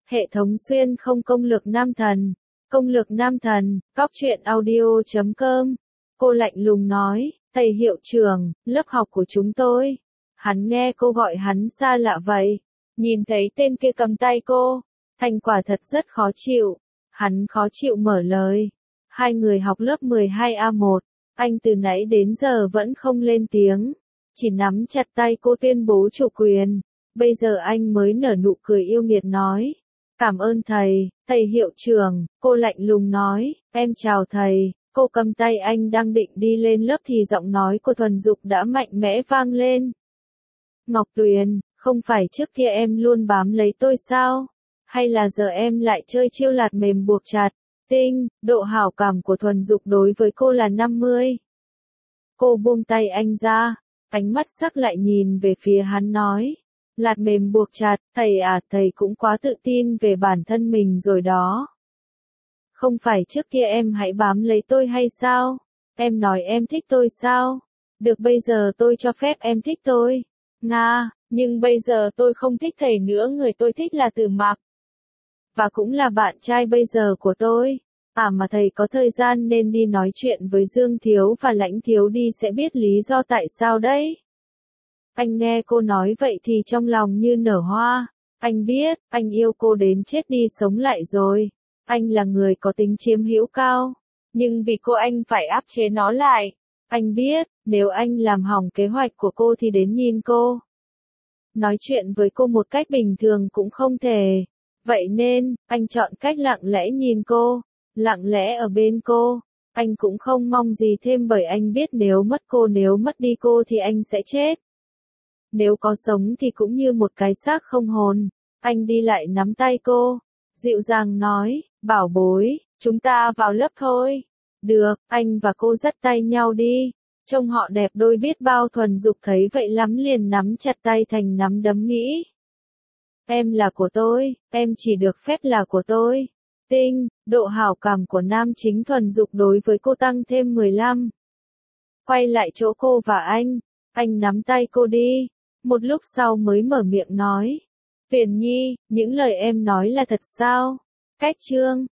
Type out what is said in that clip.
Hệ thống xuyên không công lược nam thần. Công lược nam thần, cóc truyện audio.com. Cô lạnh lùng nói, thầy hiệu trưởng, lớp học của chúng tôi. Hắn nghe cô gọi hắn xa lạ vậy. Nhìn thấy tên kia cầm tay cô, thành quả thật rất khó chịu. Hắn khó chịu mở lời. Hai người học lớp 12A1, anh từ nãy đến giờ vẫn không lên tiếng. Chỉ nắm chặt tay cô tuyên bố chủ quyền. Bây giờ anh mới nở nụ cười yêu nghiệt nói. Cảm ơn thầy, thầy hiệu trưởng, cô lạnh lùng nói, em chào thầy. Cô cầm tay anh đang định đi lên lớp thì giọng nói của Thuần Dục đã mạnh mẽ vang lên. Ngọc Tuyền, không phải trước kia em luôn bám lấy tôi sao? Hay là giờ em lại chơi chiêu lạt mềm buộc chặt? Tinh, độ hảo cảm của Thuần Dục đối với cô là 50. Cô buông tay anh ra, ánh mắt sắc lại nhìn về phía hắn nói. Lạt mềm buộc chặt, thầy à, thầy cũng quá tự tin về bản thân mình rồi đó. Không phải trước kia em hãy bám lấy tôi hay sao? Em nói em thích tôi sao? Được, bây giờ tôi cho phép em thích tôi. Nga, nhưng bây giờ tôi không thích thầy nữa, người tôi thích là Tử Mặc. Và cũng là bạn trai bây giờ của tôi. À mà thầy có thời gian nên đi nói chuyện với Dương Thiếu và Lãnh Thiếu đi, sẽ biết lý do tại sao đấy. Anh nghe cô nói vậy thì trong lòng như nở hoa. Anh biết, anh yêu cô đến chết đi sống lại rồi. Anh là người có tính chiếm hữu cao. Nhưng vì cô anh phải áp chế nó lại. Anh biết, nếu anh làm hỏng kế hoạch của cô thì đến nhìn cô. Nói chuyện với cô một cách bình thường cũng không thể. Vậy nên, anh chọn cách lặng lẽ nhìn cô. Lặng lẽ ở bên cô. Anh cũng không mong gì thêm bởi anh biết nếu mất đi cô thì anh sẽ chết. Nếu có sống thì cũng như một cái xác không hồn. Anh đi lại nắm tay cô, dịu dàng nói, bảo bối, chúng ta vào lớp thôi. Được, anh và cô dắt tay nhau đi. Trông họ đẹp đôi biết bao. Thuần Dục thấy vậy lắm liền nắm chặt tay thành nắm đấm nghĩ. Em là của tôi, em chỉ được phép là của tôi. Tinh, độ hảo cảm của nam chính Thuần Dục đối với cô tăng thêm 15. Quay lại chỗ cô và anh nắm tay cô đi. Một lúc sau mới mở miệng nói. Tuyền Nhi, những lời em nói là thật sao? Cách chương